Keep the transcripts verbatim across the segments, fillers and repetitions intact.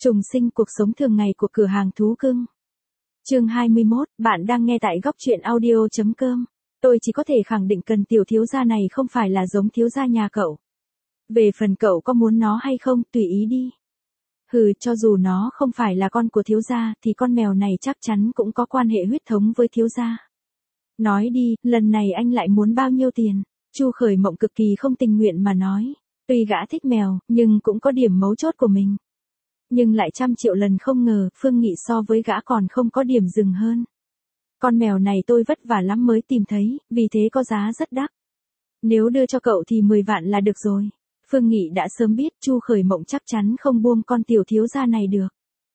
Trùng sinh cuộc sống thường ngày của cửa hàng thú cưng. Chương hai mươi mốt, bạn đang nghe tại góc truyện audio chấm com. Tôi chỉ có thể khẳng định cần tiểu thiếu gia này không phải là giống thiếu gia nhà cậu. Về phần cậu có muốn nó hay không, tùy ý đi. Hừ, cho dù nó không phải là con của thiếu gia, thì con mèo này chắc chắn cũng có quan hệ huyết thống với thiếu gia. Nói đi, lần này anh lại muốn bao nhiêu tiền? Chu Khởi Mộng cực kỳ không tình nguyện mà nói. Tuy gã thích mèo, nhưng cũng có điểm mấu chốt của mình. Nhưng lại trăm triệu lần không ngờ, Phương Nghị so với gã còn không có điểm dừng hơn. Con mèo này tôi vất vả lắm mới tìm thấy, vì thế có giá rất đắt. Nếu đưa cho cậu thì mười vạn là được rồi. Phương Nghị đã sớm biết Chu Khởi Mộng chắc chắn không buông con tiểu thiếu gia này được.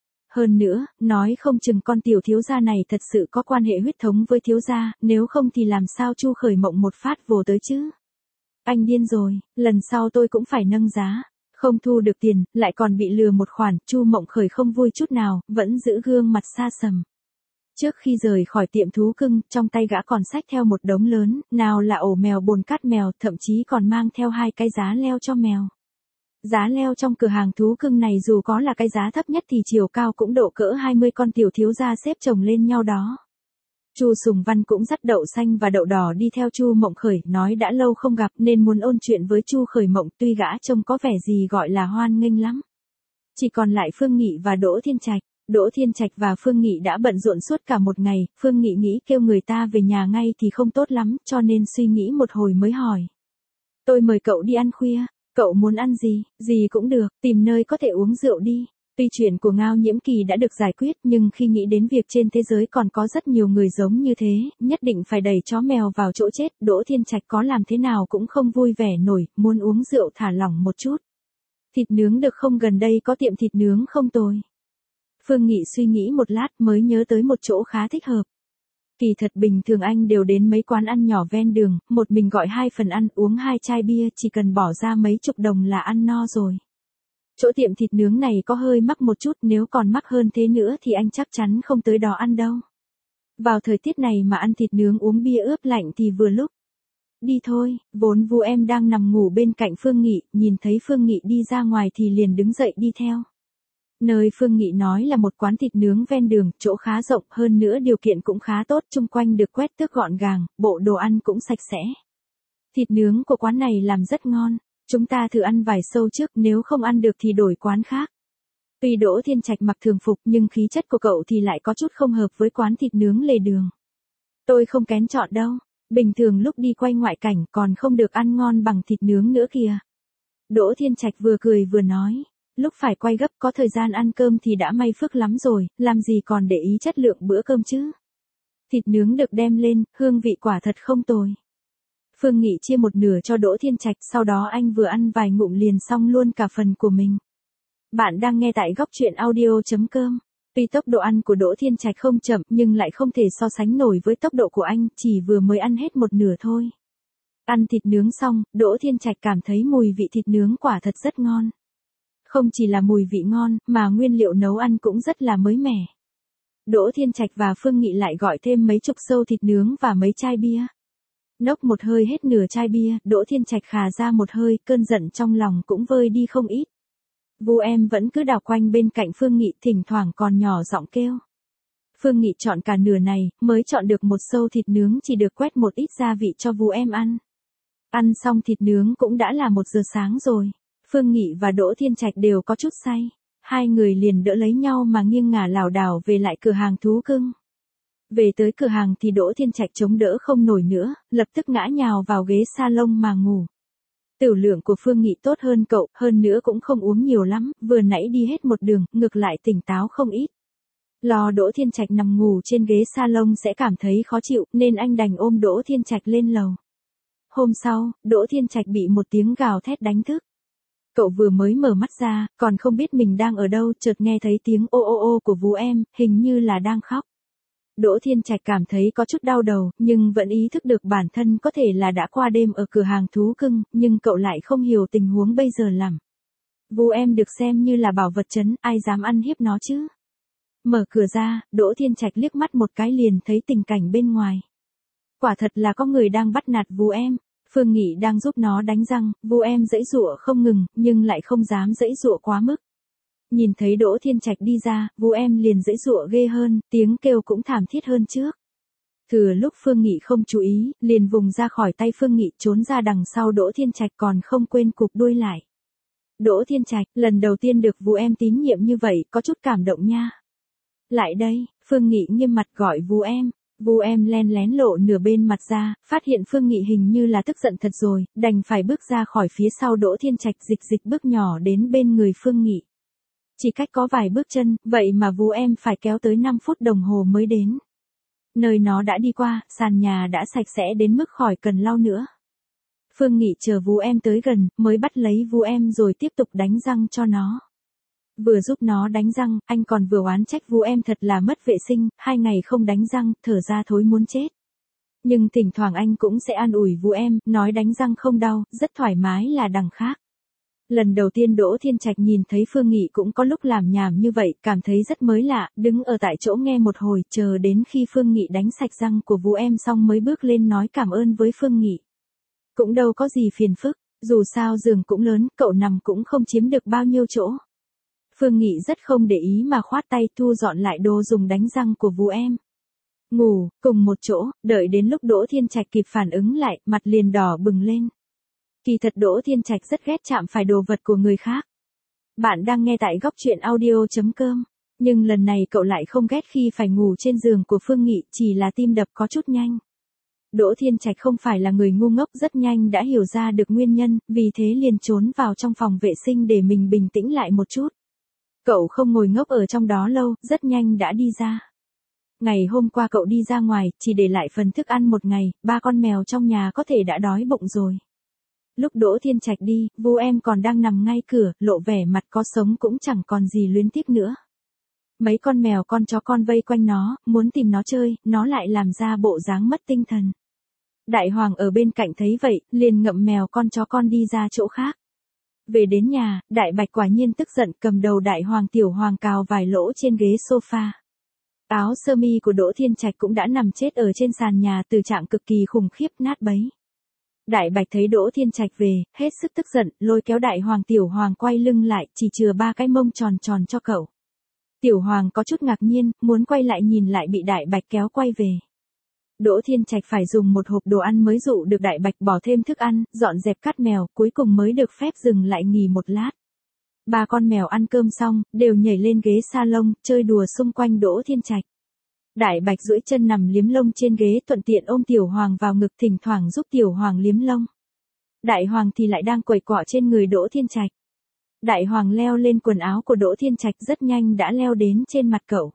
Hơn nữa, nói không chừng con tiểu thiếu gia này thật sự có quan hệ huyết thống với thiếu gia, nếu không thì làm sao Chu Khởi Mộng một phát vồ tới chứ? Anh điên rồi, lần sau tôi cũng phải nâng giá. Không thu được tiền, lại còn bị lừa một khoản, Chu Mộng Khởi không vui chút nào, vẫn giữ gương mặt xa sầm. Trước khi rời khỏi tiệm thú cưng, trong tay gã còn xách theo một đống lớn, nào là ổ mèo bồn cát mèo, thậm chí còn mang theo hai cái giá leo cho mèo. Giá leo trong cửa hàng thú cưng này dù có là cái giá thấp nhất thì chiều cao cũng độ cỡ hai mươi con tiểu thiếu gia xếp chồng lên nhau đó. Chu Sùng Văn cũng dắt đậu xanh và đậu đỏ đi theo Chu Mộng Khởi, nói đã lâu không gặp nên muốn ôn chuyện với Chu Khởi Mộng, tuy gã trông có vẻ gì gọi là hoan nghênh lắm. Chỉ còn lại Phương Nghị và Đỗ Thiên Trạch. Đỗ Thiên Trạch và Phương Nghị đã bận rộn suốt cả một ngày, Phương Nghị nghĩ kêu người ta về nhà ngay thì không tốt lắm, cho nên suy nghĩ một hồi mới hỏi. Tôi mời cậu đi ăn khuya, cậu muốn ăn gì, gì cũng được, tìm nơi có thể uống rượu đi. Tuy chuyện của Ngao Nhiễm Kỳ đã được giải quyết, nhưng khi nghĩ đến việc trên thế giới còn có rất nhiều người giống như thế, nhất định phải đẩy chó mèo vào chỗ chết, Đỗ Thiên Trạch có làm thế nào cũng không vui vẻ nổi, muốn uống rượu thả lỏng một chút. Thịt nướng được không, gần đây có tiệm thịt nướng không tồi. Phương Nghị suy nghĩ một lát mới nhớ tới một chỗ khá thích hợp. Kỳ thật bình thường anh đều đến mấy quán ăn nhỏ ven đường, một mình gọi hai phần ăn, uống hai chai bia, chỉ cần bỏ ra mấy chục đồng là ăn no rồi. Chỗ tiệm thịt nướng này có hơi mắc một chút, nếu còn mắc hơn thế nữa thì anh chắc chắn không tới đó ăn đâu. Vào thời tiết này mà ăn thịt nướng uống bia ướp lạnh thì vừa lúc. Đi thôi, vốn Vu Em đang nằm ngủ bên cạnh Phương Nghị, nhìn thấy Phương Nghị đi ra ngoài thì liền đứng dậy đi theo. Nơi Phương Nghị nói là một quán thịt nướng ven đường, chỗ khá rộng, hơn nữa điều kiện cũng khá tốt, chung quanh được quét tước gọn gàng, bộ đồ ăn cũng sạch sẽ. Thịt nướng của quán này làm rất ngon. Chúng ta thử ăn vài xâu trước, nếu không ăn được thì đổi quán khác. Tuy Đỗ Thiên Trạch mặc thường phục nhưng khí chất của cậu thì lại có chút không hợp với quán thịt nướng lề đường. Tôi không kén chọn đâu, bình thường lúc đi quay ngoại cảnh còn không được ăn ngon bằng thịt nướng nữa kìa. Đỗ Thiên Trạch vừa cười vừa nói, lúc phải quay gấp có thời gian ăn cơm thì đã may phước lắm rồi, làm gì còn để ý chất lượng bữa cơm chứ. Thịt nướng được đem lên, hương vị quả thật không tồi. Phương Nghị chia một nửa cho Đỗ Thiên Trạch, sau đó anh vừa ăn vài ngụm liền xong luôn cả phần của mình. Bạn đang nghe tại góc truyện audio chấm com. Tuy tốc độ ăn của Đỗ Thiên Trạch không chậm nhưng lại không thể so sánh nổi với tốc độ của anh, chỉ vừa mới ăn hết một nửa thôi. Ăn thịt nướng xong, Đỗ Thiên Trạch cảm thấy mùi vị thịt nướng quả thật rất ngon. Không chỉ là mùi vị ngon, mà nguyên liệu nấu ăn cũng rất là mới mẻ. Đỗ Thiên Trạch và Phương Nghị lại gọi thêm mấy chục xâu thịt nướng và mấy chai bia. Nốc một hơi hết nửa chai bia, Đỗ Thiên Trạch khà ra một hơi, cơn giận trong lòng cũng vơi đi không ít. Vu Em vẫn cứ đảo quanh bên cạnh Phương Nghị, thỉnh thoảng còn nhỏ giọng kêu. Phương Nghị chọn cả nửa này, mới chọn được một xâu thịt nướng, chỉ được quét một ít gia vị cho Vu Em ăn. Ăn xong thịt nướng cũng đã là một giờ sáng rồi. Phương Nghị và Đỗ Thiên Trạch đều có chút say. Hai người liền đỡ lấy nhau mà nghiêng ngả lảo đảo về lại cửa hàng thú cưng. Về tới cửa hàng thì Đỗ Thiên Trạch chống đỡ không nổi nữa, lập tức ngã nhào vào ghế salon mà ngủ. Tiểu lượng của Phương Nghị tốt hơn cậu, hơn nữa cũng không uống nhiều lắm, vừa nãy đi hết một đường, ngược lại tỉnh táo không ít. Lo Đỗ Thiên Trạch nằm ngủ trên ghế salon sẽ cảm thấy khó chịu, nên anh đành ôm Đỗ Thiên Trạch lên lầu. Hôm sau, Đỗ Thiên Trạch bị một tiếng gào thét đánh thức. Cậu vừa mới mở mắt ra, còn không biết mình đang ở đâu, chợt nghe thấy tiếng ô ô ô của Vu Em, hình như là đang khóc. Đỗ Thiên Trạch cảm thấy có chút đau đầu, nhưng vẫn ý thức được bản thân có thể là đã qua đêm ở cửa hàng thú cưng, nhưng cậu lại không hiểu tình huống bây giờ làm. Vu Em được xem như là bảo vật trấn, ai dám ăn hiếp nó chứ. Mở cửa ra, Đỗ Thiên Trạch liếc mắt một cái liền thấy tình cảnh bên ngoài. Quả thật là có người đang bắt nạt Vu Em. Phương Nghị đang giúp nó đánh răng, Vu Em giãy giụa không ngừng, nhưng lại không dám giãy giụa quá mức. Nhìn thấy Đỗ Thiên Trạch đi ra, Vu Em liền giãy giụa ghê hơn, tiếng kêu cũng thảm thiết hơn trước. Thừa lúc Phương Nghị không chú ý, liền vùng ra khỏi tay Phương Nghị trốn ra đằng sau Đỗ Thiên Trạch còn không quên cụp đuôi lại. Đỗ Thiên Trạch, lần đầu tiên được Vu Em tín nhiệm như vậy, có chút cảm động nha. Lại đây, Phương Nghị nghiêm mặt gọi Vu Em. Vu Em len lén lộ nửa bên mặt ra, phát hiện Phương Nghị hình như là tức giận thật rồi, đành phải bước ra khỏi phía sau Đỗ Thiên Trạch dịch dịch bước nhỏ đến bên người Phương Nghị. Chỉ cách có vài bước chân, vậy mà Vu Em phải kéo tới năm phút đồng hồ mới đến. Nơi nó đã đi qua, sàn nhà đã sạch sẽ đến mức khỏi cần lau nữa. Phương Nghị chờ Vu Em tới gần, mới bắt lấy Vu Em rồi tiếp tục đánh răng cho nó. Vừa giúp nó đánh răng, anh còn vừa oán trách Vu Em thật là mất vệ sinh, hai ngày không đánh răng, thở ra thối muốn chết. Nhưng thỉnh thoảng anh cũng sẽ an ủi Vu Em, nói đánh răng không đau, rất thoải mái là đằng khác. Lần đầu tiên Đỗ Thiên Trạch nhìn thấy Phương Nghị cũng có lúc làm nhảm như vậy, cảm thấy rất mới lạ, đứng ở tại chỗ nghe một hồi, chờ đến khi Phương Nghị đánh sạch răng của Vu Em xong mới bước lên nói cảm ơn với Phương Nghị. Cũng đâu có gì phiền phức, dù sao giường cũng lớn, cậu nằm cũng không chiếm được bao nhiêu chỗ. Phương Nghị rất không để ý mà khoát tay thu dọn lại đồ dùng đánh răng của Vu Em. Ngủ, cùng một chỗ, đợi đến lúc Đỗ Thiên Trạch kịp phản ứng lại, mặt liền đỏ bừng lên. Kỳ thật Đỗ Thiên Trạch rất ghét chạm phải đồ vật của người khác. Bạn đang nghe tại góc truyện audio chấm com. Nhưng lần này cậu lại không ghét khi phải ngủ trên giường của Phương Nghị, chỉ là tim đập có chút nhanh. Đỗ Thiên Trạch không phải là người ngu ngốc, rất nhanh đã hiểu ra được nguyên nhân, vì thế liền trốn vào trong phòng vệ sinh để mình bình tĩnh lại một chút. Cậu không ngồi ngốc ở trong đó lâu, rất nhanh đã đi ra. Ngày hôm qua cậu đi ra ngoài, chỉ để lại phần thức ăn một ngày, ba con mèo trong nhà có thể đã đói bụng rồi. Lúc Đỗ Thiên Trạch đi, Vu Em còn đang nằm ngay cửa, lộ vẻ mặt có sống cũng chẳng còn gì luyến tiếc nữa. Mấy con mèo con chó con vây quanh nó, muốn tìm nó chơi, nó lại làm ra bộ dáng mất tinh thần. Đại Hoàng ở bên cạnh thấy vậy, liền ngậm mèo con chó con đi ra chỗ khác. Về đến nhà, Đại Bạch quả nhiên tức giận, cầm đầu Đại Hoàng Tiểu Hoàng cào vài lỗ trên ghế sofa. Áo sơ mi của Đỗ Thiên Trạch cũng đã nằm chết ở trên sàn nhà, từ trạng cực kỳ khủng khiếp nát bấy. Đại Bạch thấy Đỗ Thiên Trạch về, hết sức tức giận, lôi kéo Đại Hoàng Tiểu Hoàng quay lưng lại, chỉ chừa ba cái mông tròn tròn cho cậu. Tiểu Hoàng có chút ngạc nhiên, muốn quay lại nhìn lại bị Đại Bạch kéo quay về. Đỗ Thiên Trạch phải dùng một hộp đồ ăn mới dụ được Đại Bạch bỏ thêm thức ăn, dọn dẹp cắt mèo, cuối cùng mới được phép dừng lại nghỉ một lát. Ba con mèo ăn cơm xong, đều nhảy lên ghế salon, chơi đùa xung quanh Đỗ Thiên Trạch. Đại Bạch duỗi chân nằm liếm lông trên ghế, thuận tiện ôm Tiểu Hoàng vào ngực, thỉnh thoảng giúp Tiểu Hoàng liếm lông. Đại Hoàng thì lại đang quẩy quọ trên người Đỗ Thiên Trạch. Đại Hoàng leo lên quần áo của Đỗ Thiên Trạch, rất nhanh đã leo đến trên mặt cậu.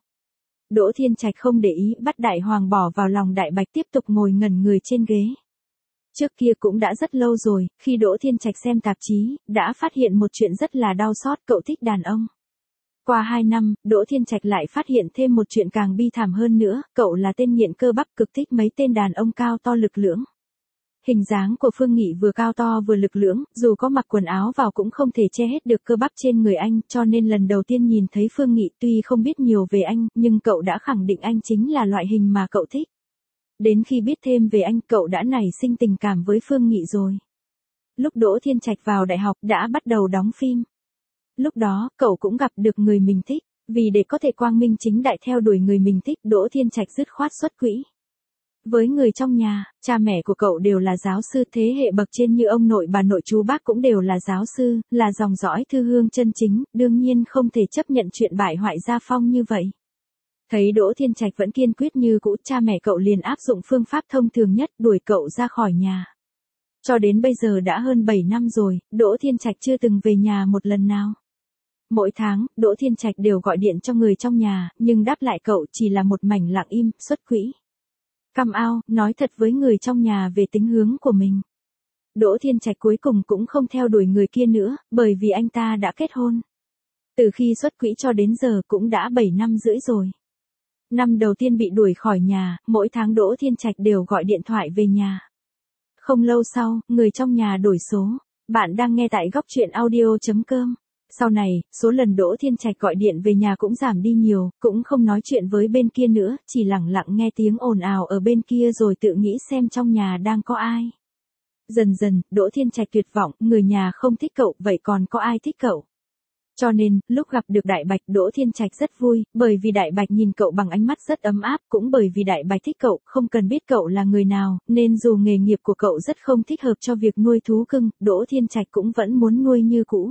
Đỗ Thiên Trạch không để ý, bắt Đại Hoàng bỏ vào lòng Đại Bạch, tiếp tục ngồi ngẩn người trên ghế. Trước kia cũng đã rất lâu rồi, khi Đỗ Thiên Trạch xem tạp chí, đã phát hiện một chuyện rất là đau xót, cậu thích đàn ông. Qua hai năm, Đỗ Thiên Trạch lại phát hiện thêm một chuyện càng bi thảm hơn nữa, cậu là tên nghiện cơ bắp, cực thích mấy tên đàn ông cao to lực lưỡng. Hình dáng của Phương Nghị vừa cao to vừa lực lưỡng, dù có mặc quần áo vào cũng không thể che hết được cơ bắp trên người anh, cho nên lần đầu tiên nhìn thấy Phương Nghị, tuy không biết nhiều về anh, nhưng cậu đã khẳng định anh chính là loại hình mà cậu thích. Đến khi biết thêm về anh, cậu đã nảy sinh tình cảm với Phương Nghị rồi. Lúc Đỗ Thiên Trạch vào đại học, đã bắt đầu đóng phim. Lúc đó, cậu cũng gặp được người mình thích, vì để có thể quang minh chính đại theo đuổi người mình thích, Đỗ Thiên Trạch dứt khoát xuất quỹ. Với người trong nhà, cha mẹ của cậu đều là giáo sư, thế hệ bậc trên như ông nội bà nội chú bác cũng đều là giáo sư, là dòng dõi thư hương chân chính, đương nhiên không thể chấp nhận chuyện bại hoại gia phong như vậy. Thấy Đỗ Thiên Trạch vẫn kiên quyết như cũ, cha mẹ cậu liền áp dụng phương pháp thông thường nhất, đuổi cậu ra khỏi nhà. Cho đến bây giờ đã hơn bảy năm rồi, Đỗ Thiên Trạch chưa từng về nhà một lần nào. Mỗi tháng, Đỗ Thiên Trạch đều gọi điện cho người trong nhà, nhưng đáp lại cậu chỉ là một mảnh lặng im, xuất quỹ. Căm ao, nói thật với người trong nhà về tính hướng của mình. Đỗ Thiên Trạch cuối cùng cũng không theo đuổi người kia nữa, bởi vì anh ta đã kết hôn. Từ khi xuất quỹ cho đến giờ cũng đã bảy năm rưỡi rồi. Năm đầu tiên bị đuổi khỏi nhà, mỗi tháng Đỗ Thiên Trạch đều gọi điện thoại về nhà. Không lâu sau, người trong nhà đổi số. Bạn đang nghe tại góc truyện audio chấm com. Sau này, số lần Đỗ Thiên Trạch gọi điện về nhà cũng giảm đi nhiều, cũng không nói chuyện với bên kia nữa, chỉ lặng lặng nghe tiếng ồn ào ở bên kia rồi tự nghĩ xem trong nhà đang có ai. Dần dần, Đỗ Thiên Trạch tuyệt vọng, người nhà không thích cậu, vậy còn có ai thích cậu? Cho nên, lúc gặp được Đại Bạch, Đỗ Thiên Trạch rất vui, bởi vì Đại Bạch nhìn cậu bằng ánh mắt rất ấm áp, cũng bởi vì Đại Bạch thích cậu, không cần biết cậu là người nào, nên dù nghề nghiệp của cậu rất không thích hợp cho việc nuôi thú cưng, Đỗ Thiên Trạch cũng vẫn muốn nuôi như cũ.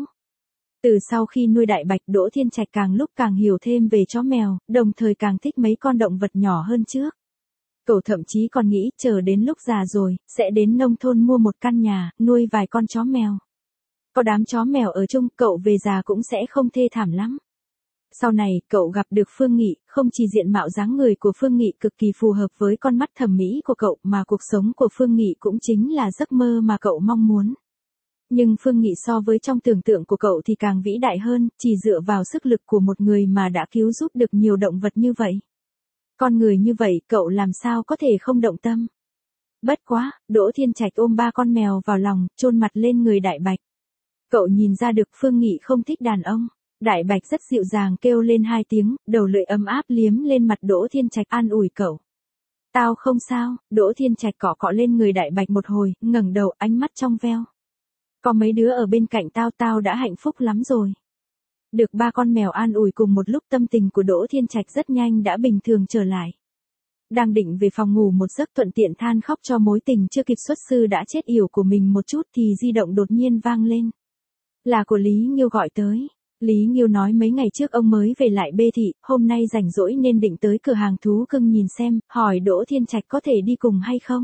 Từ sau khi nuôi Đại Bạch, Đỗ Thiên Trạch càng lúc càng hiểu thêm về chó mèo, đồng thời càng thích mấy con động vật nhỏ hơn trước. Cậu thậm chí còn nghĩ chờ đến lúc già rồi, sẽ đến nông thôn mua một căn nhà, nuôi vài con chó mèo. Có đám chó mèo ở chung, cậu về già cũng sẽ không thê thảm lắm. Sau này, cậu gặp được Phương Nghị, không chỉ diện mạo dáng người của Phương Nghị cực kỳ phù hợp với con mắt thẩm mỹ của cậu, mà cuộc sống của Phương Nghị cũng chính là giấc mơ mà cậu mong muốn. Nhưng Phương Nghị so với trong tưởng tượng của cậu thì càng vĩ đại hơn, chỉ dựa vào sức lực của một người mà đã cứu giúp được nhiều động vật như vậy. Con người như vậy, cậu làm sao có thể không động tâm. Bất quá, Đỗ Thiên Trạch ôm ba con mèo vào lòng, chôn mặt lên người Đại Bạch. Cậu nhìn ra được Phương Nghị không thích đàn ông. Đại Bạch rất dịu dàng kêu lên hai tiếng, đầu lưỡi ấm áp liếm lên mặt Đỗ Thiên Trạch an ủi cậu. Tao không sao, Đỗ Thiên Trạch cọ cọ lên người Đại Bạch một hồi, ngẩng đầu ánh mắt trong veo. Có mấy đứa ở bên cạnh tao tao đã hạnh phúc lắm rồi. Được ba con mèo an ủi cùng một lúc, tâm tình của Đỗ Thiên Trạch rất nhanh đã bình thường trở lại. Đang định về phòng ngủ một giấc thuận tiện than khóc cho mối tình chưa kịp xuất sư đã chết yểu của mình một chút thì di động đột nhiên vang lên. Là của Lý Nghiêu gọi tới. Lý Nghiêu nói mấy ngày trước ông mới về lại Bê Thị, hôm nay rảnh rỗi nên định tới cửa hàng thú cưng nhìn xem, hỏi Đỗ Thiên Trạch có thể đi cùng hay không.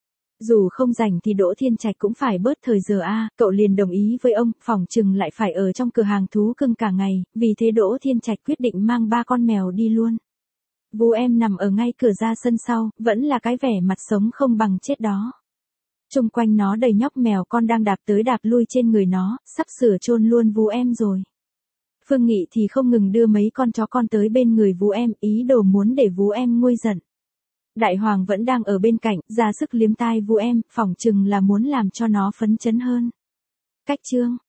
Dù không rảnh thì Đỗ Thiên Trạch cũng phải bớt thời giờ a, à, cậu liền đồng ý với ông, phỏng chừng lại phải ở trong cửa hàng thú cưng cả ngày, vì thế Đỗ Thiên Trạch quyết định mang ba con mèo đi luôn. Vu Em nằm ở ngay cửa ra sân sau, vẫn là cái vẻ mặt sống không bằng chết đó. Xung quanh nó đầy nhóc mèo con đang đạp tới đạp lui trên người nó, sắp sửa chôn luôn Vu Em rồi. Phương Nghị thì không ngừng đưa mấy con chó con tới bên người Vu Em, ý đồ muốn để Vu Em nguôi giận. Đại Hoàng vẫn đang ở bên cạnh, ra sức liếm tai Vu Em, phỏng chừng là muốn làm cho nó phấn chấn hơn. Cách chương